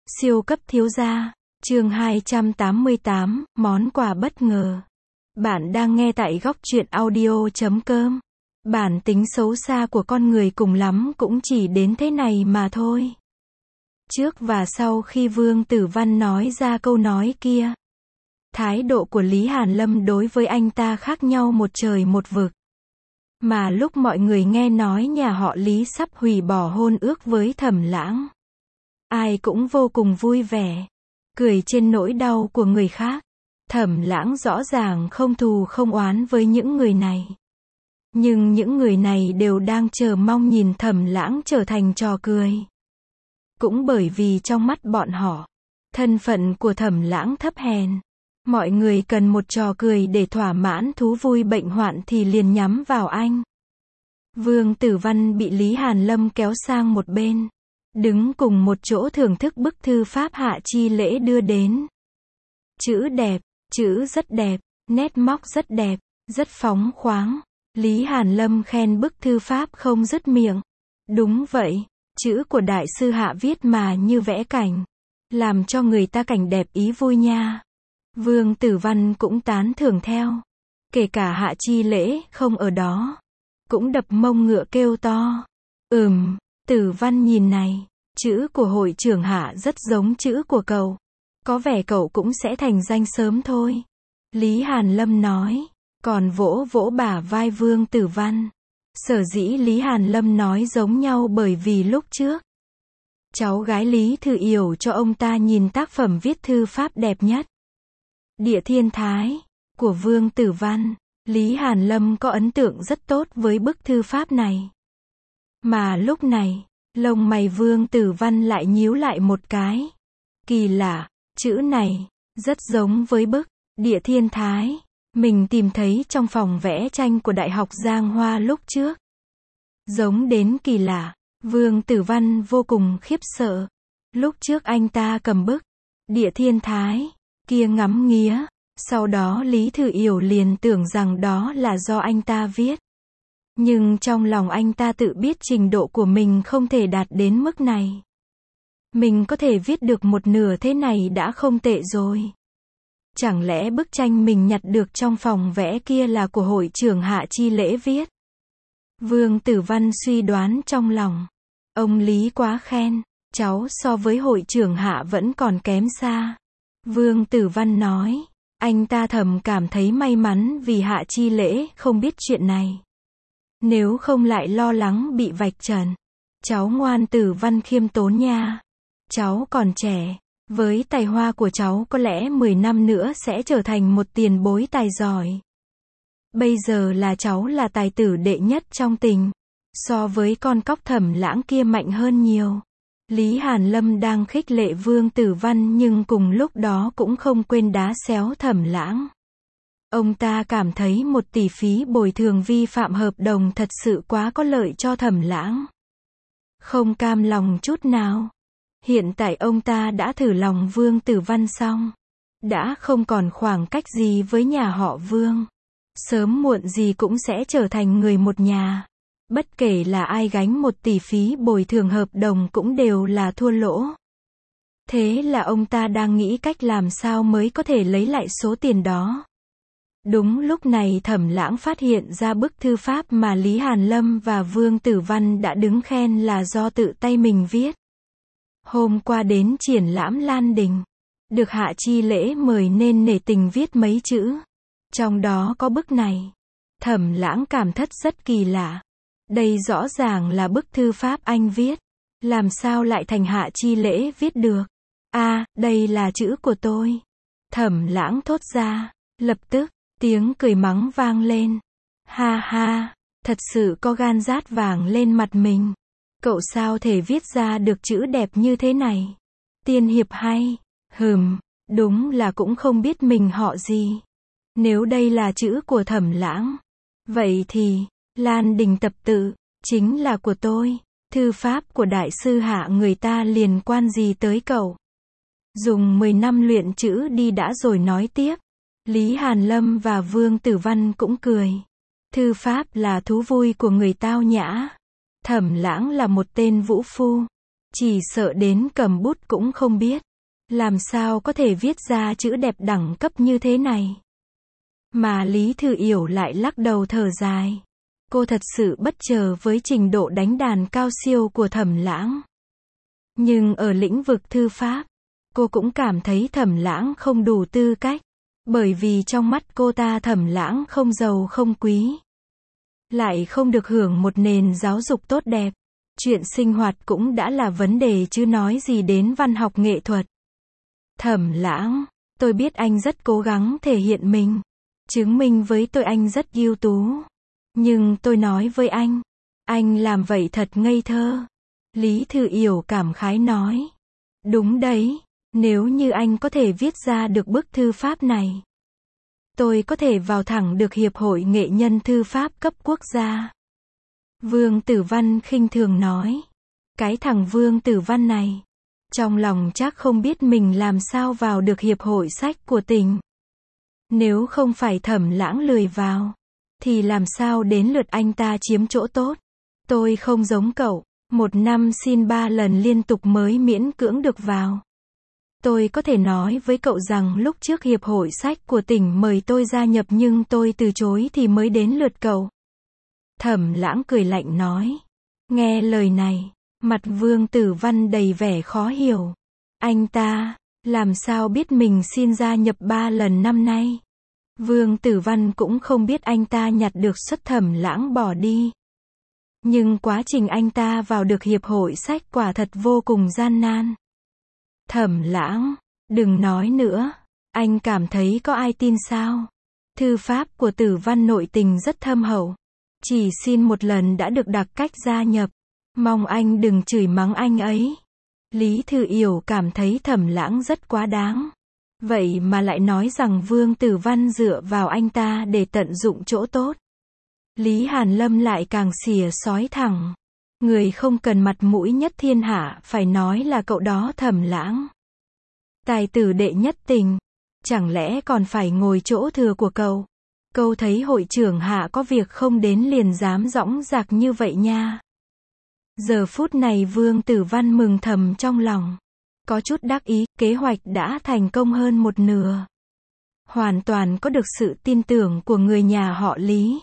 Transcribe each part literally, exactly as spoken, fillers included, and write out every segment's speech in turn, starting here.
Siêu cấp thiếu gia, chương hai trăm tám mươi tám, món quà bất ngờ. Bạn đang nghe tại góc truyện audio chấm com. Bản tính xấu xa của con người cùng lắm cũng chỉ đến thế này mà thôi. Trước và sau khi Vương Tử Văn nói ra câu nói kia, thái độ của Lý Hàn Lâm đối với anh ta khác nhau một trời một vực. Mà lúc mọi người nghe nói nhà họ Lý sắp hủy bỏ hôn ước với Thẩm Lãng, ai cũng vô cùng vui vẻ, cười trên nỗi đau của người khác. Thẩm Lãng rõ ràng không thù không oán với những người này. Nhưng những người này đều đang chờ mong nhìn Thẩm Lãng trở thành trò cười. Cũng bởi vì trong mắt bọn họ, thân phận của Thẩm Lãng thấp hèn. Mọi người cần một trò cười để thỏa mãn thú vui bệnh hoạn thì liền nhắm vào anh. Vương Tử Văn bị Lý Hàn Lâm kéo sang một bên, đứng cùng một chỗ thưởng thức bức thư pháp Hạ Chi Lễ đưa đến. Chữ đẹp, chữ rất đẹp, nét móc rất đẹp, rất phóng khoáng. Lý Hàn Lâm khen bức thư pháp không dứt miệng. Đúng vậy, chữ của đại sư Hạ viết mà như vẽ cảnh, làm cho người ta cảnh đẹp ý vui nha. Vương Tử Văn cũng tán thưởng theo. Kể cả Hạ Chi Lễ không ở đó, cũng đập mông ngựa kêu to. Ừm, Tử Văn nhìn này, chữ của hội trưởng Hạ rất giống chữ của cậu. Có vẻ cậu cũng sẽ thành danh sớm thôi. Lý Hàn Lâm nói, còn vỗ vỗ bả vai Vương Tử Văn. Sở dĩ Lý Hàn Lâm nói giống nhau bởi vì lúc trước, cháu gái Lý Thư Yểu cho ông ta nhìn tác phẩm viết thư pháp đẹp nhất, Địa Thiên Thái, của Vương Tử Văn. Lý Hàn Lâm có ấn tượng rất tốt với bức thư pháp này. Mà lúc này, lông mày Vương Tử Văn lại nhíu lại một cái. Kỳ lạ, chữ này, rất giống với bức Địa Thiên Thái mình tìm thấy trong phòng vẽ tranh của Đại học Giang Hoa lúc trước. Giống đến kỳ lạ, Vương Tử Văn vô cùng khiếp sợ. Lúc trước anh ta cầm bức Địa Thiên Thái kia ngắm nghía, sau đó Lý Thư Yểu liền tưởng rằng đó là do anh ta viết. Nhưng trong lòng anh ta tự biết trình độ của mình không thể đạt đến mức này. Mình có thể viết được một nửa thế này đã không tệ rồi. Chẳng lẽ bức tranh mình nhặt được trong phòng vẽ kia là của hội trưởng Hạ Chi Lễ viết? Vương Tử Văn suy đoán trong lòng. Ông Lý quá khen, cháu so với hội trưởng Hạ vẫn còn kém xa. Vương Tử Văn nói, anh ta thầm cảm thấy may mắn vì Hạ Chi Lễ không biết chuyện này. Nếu không lại lo lắng bị vạch trần. Cháu ngoan Tử Văn khiêm tốn nha. Cháu còn trẻ, với tài hoa của cháu có lẽ mười năm nữa sẽ trở thành một tiền bối tài giỏi. Bây giờ là cháu là tài tử đệ nhất trong tỉnh, so với con cóc Thẩm Lãng kia mạnh hơn nhiều. Lý Hàn Lâm đang khích lệ Vương Tử Văn nhưng cùng lúc đó cũng không quên đá xéo Thẩm Lãng. Ông ta cảm thấy một tỷ phí bồi thường vi phạm hợp đồng thật sự quá có lợi cho Thẩm Lãng. Không cam lòng chút nào. Hiện tại ông ta đã thử lòng Vương Tử Văn xong, đã không còn khoảng cách gì với nhà họ Vương. Sớm muộn gì cũng sẽ trở thành người một nhà. Bất kể là ai gánh một tỷ phí bồi thường hợp đồng cũng đều là thua lỗ. Thế là ông ta đang nghĩ cách làm sao mới có thể lấy lại số tiền đó. Đúng lúc này Thẩm Lãng phát hiện ra bức thư pháp mà Lý Hàn Lâm và Vương Tử Văn đã đứng khen là do tự tay mình viết. Hôm qua đến triển lãm Lan Đình, được Hạ Chi Lễ mời nên nể tình viết mấy chữ. Trong đó có bức này. Thẩm Lãng cảm thất rất kỳ lạ. Đây rõ ràng là bức thư pháp anh viết. Làm sao lại thành Hạ Chi Lễ viết được? À, đây là chữ của tôi. Thẩm Lãng thốt ra. Lập tức, tiếng cười mắng vang lên. Ha ha, thật sự có gan rát vàng lên mặt mình. Cậu sao thể viết ra được chữ đẹp như thế này? Tiên hiệp hay? Hừm, đúng là cũng không biết mình họ gì. Nếu đây là chữ của Thẩm Lãng, vậy thì, Lan Đình tập tự, chính là của tôi. Thư pháp của đại sư Hạ người ta liên quan gì tới cậu? Dùng mười năm luyện chữ đi đã rồi nói tiếp. Lý Hàn Lâm và Vương Tử Văn cũng cười. Thư pháp là thú vui của người tao nhã. Thẩm Lãng là một tên vũ phu. Chỉ sợ đến cầm bút cũng không biết. Làm sao có thể viết ra chữ đẹp đẳng cấp như thế này. Mà Lý Thư Yểu lại lắc đầu thở dài. Cô thật sự bất ngờ với trình độ đánh đàn cao siêu của Thẩm Lãng. Nhưng ở lĩnh vực thư pháp, cô cũng cảm thấy Thẩm Lãng không đủ tư cách. Bởi vì trong mắt cô ta Thẩm Lãng không giàu không quý. Lại không được hưởng một nền giáo dục tốt đẹp. Chuyện sinh hoạt cũng đã là vấn đề chứ nói gì đến văn học nghệ thuật. Thẩm Lãng, tôi biết anh rất cố gắng thể hiện mình. Chứng minh với tôi anh rất ưu tú. Nhưng tôi nói với anh, anh làm vậy thật ngây thơ. Lý Thư Yểu cảm khái nói. Đúng đấy, nếu như anh có thể viết ra được bức thư pháp này, tôi có thể vào thẳng được Hiệp hội Nghệ nhân Thư pháp cấp quốc gia. Vương Tử Văn khinh thường nói. Cái thằng Vương Tử Văn này, trong lòng chắc không biết mình làm sao vào được Hiệp hội sách của tỉnh. Nếu không phải Thẩm Lãng lười vào, thì làm sao đến lượt anh ta chiếm chỗ tốt. Tôi không giống cậu, một năm xin ba lần liên tục mới miễn cưỡng được vào. Tôi có thể nói với cậu rằng lúc trước Hiệp hội sách của tỉnh mời tôi gia nhập nhưng tôi từ chối thì mới đến lượt cậu. Thẩm Lãng cười lạnh nói. Nghe lời này, mặt Vương Tử Văn đầy vẻ khó hiểu. Anh ta, làm sao biết mình xin gia nhập ba lần năm nay? Vương Tử Văn cũng không biết anh ta nhặt được suất Thẩm Lãng bỏ đi. Nhưng quá trình anh ta vào được Hiệp hội sách quả thật vô cùng gian nan. Thẩm Lãng, đừng nói nữa. Anh cảm thấy có ai tin sao? Thư pháp của Tử Văn nội tình rất thâm hậu. Chỉ xin một lần đã được đặc cách gia nhập. Mong anh đừng chửi mắng anh ấy. Lý Thư Yểu cảm thấy Thẩm Lãng rất quá đáng. Vậy mà lại nói rằng Vương Tử Văn dựa vào anh ta để tận dụng chỗ tốt. Lý Hàn Lâm lại càng xỉa xói thẳng. Người không cần mặt mũi nhất thiên hạ phải nói là cậu đó Thẩm Lãng. Tài tử đệ nhất tình. Chẳng lẽ còn phải ngồi chỗ thừa của cậu? Câu thấy hội trưởng hạ có việc không đến liền dám dõng dạc như vậy nha. Giờ phút này Vương Tử Văn mừng thầm trong lòng. Có chút đắc ý, kế hoạch đã thành công hơn một nửa. Hoàn toàn có được sự tin tưởng của người nhà họ Lý.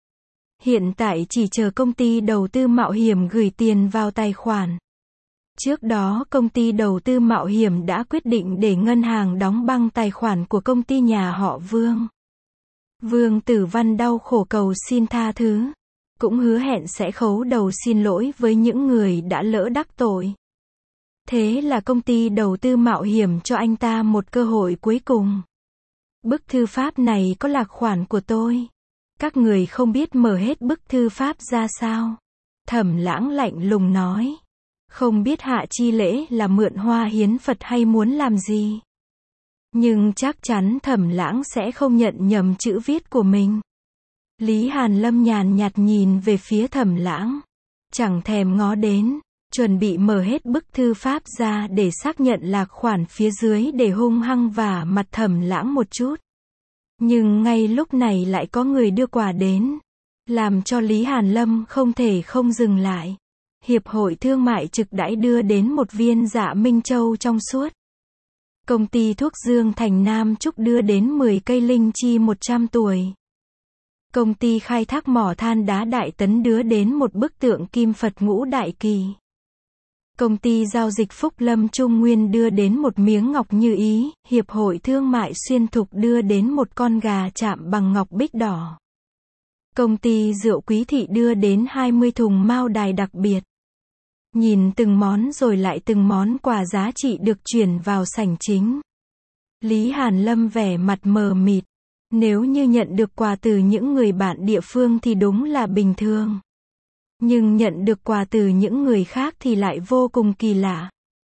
Hiện tại chỉ chờ công ty đầu tư mạo hiểm gửi tiền vào tài khoản. Trước đó công ty đầu tư mạo hiểm đã quyết định để ngân hàng đóng băng tài khoản của công ty nhà họ Vương. Vương Tử Văn đau khổ cầu xin tha thứ. Cũng hứa hẹn sẽ khấu đầu xin lỗi với những người đã lỡ đắc tội. Thế là công ty đầu tư mạo hiểm cho anh ta một cơ hội cuối cùng. Bức thư pháp này có lạc khoản của tôi. Các người không biết mở hết bức thư pháp ra sao? Thẩm Lãng lạnh lùng nói. Không biết hạ chi lễ là mượn hoa hiến Phật hay muốn làm gì. Nhưng chắc chắn Thẩm Lãng sẽ không nhận nhầm chữ viết của mình. Lý Hàn Lâm nhàn nhạt nhìn về phía Thẩm Lãng. Chẳng thèm ngó đến. Chuẩn bị mở hết bức thư pháp ra để xác nhận lạc khoản phía dưới để hung hăng vả mặt Thẩm Lãng một chút. Nhưng ngay lúc này lại có người đưa quà đến. Làm cho Lý Hàn Lâm không thể không dừng lại. Hiệp hội Thương mại Trực Đãi đưa đến một viên Dạ Minh Châu trong suốt. Công ty thuốc Dương Thành Nam Trúc đưa đến mười cây linh chi một trăm tuổi. Công ty khai thác mỏ than đá Đại Tấn đưa đến một bức tượng Kim Phật Ngũ Đại Kỳ. Công ty giao dịch Phúc Lâm Trung Nguyên đưa đến một miếng ngọc như ý. Hiệp hội Thương mại Xuyên Thục đưa đến một con gà chạm bằng ngọc bích đỏ. Công ty rượu Quý Thị đưa đến hai mươi thùng mao đài đặc biệt. Nhìn từng món rồi lại từng món quà giá trị được chuyển vào sảnh chính. Lý Hàn Lâm vẻ mặt mờ mịt. Nếu như nhận được quà từ những người bạn địa phương thì đúng là bình thường. Nhưng nhận được quà từ những người khác thì lại vô cùng kỳ lạ.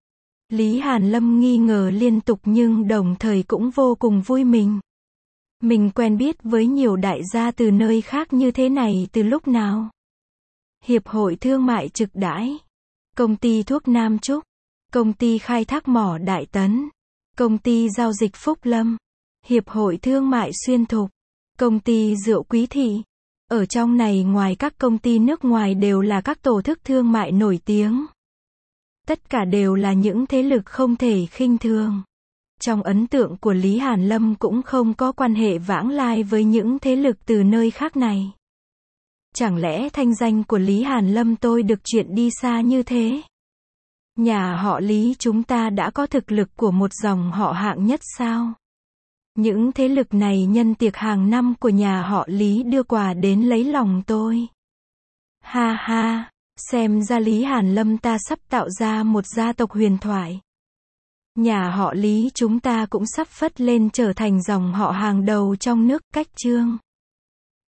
Lý Hàn Lâm nghi ngờ liên tục nhưng đồng thời cũng vô cùng vui mừng. Mình quen biết với nhiều đại gia từ nơi khác như thế này từ lúc nào? Hiệp hội Thương mại Trực Đãi, Công ty thuốc Nam Trúc, Công ty khai thác mỏ Đại Tấn, Công ty giao dịch Phúc Lâm, Hiệp hội Thương mại Xuyên Thục, Công ty rượu Quý Thị. Ở trong này ngoài các công ty nước ngoài đều là các tổ chức thương mại nổi tiếng. Tất cả đều là những thế lực không thể khinh thường. Trong ấn tượng của Lý Hàn Lâm cũng không có quan hệ vãng lai với những thế lực từ nơi khác này. Chẳng lẽ thanh danh của Lý Hàn Lâm tôi được chuyện đi xa như thế? Nhà họ Lý chúng ta đã có thực lực của một dòng họ hạng nhất sao? Những thế lực này nhân tiệc hàng năm của nhà họ Lý đưa quà đến lấy lòng tôi. Ha ha, xem ra Lý Hàn Lâm ta sắp tạo ra một gia tộc huyền thoại. Nhà họ Lý chúng ta cũng sắp phất lên trở thành dòng họ hàng đầu trong nước. Cách chương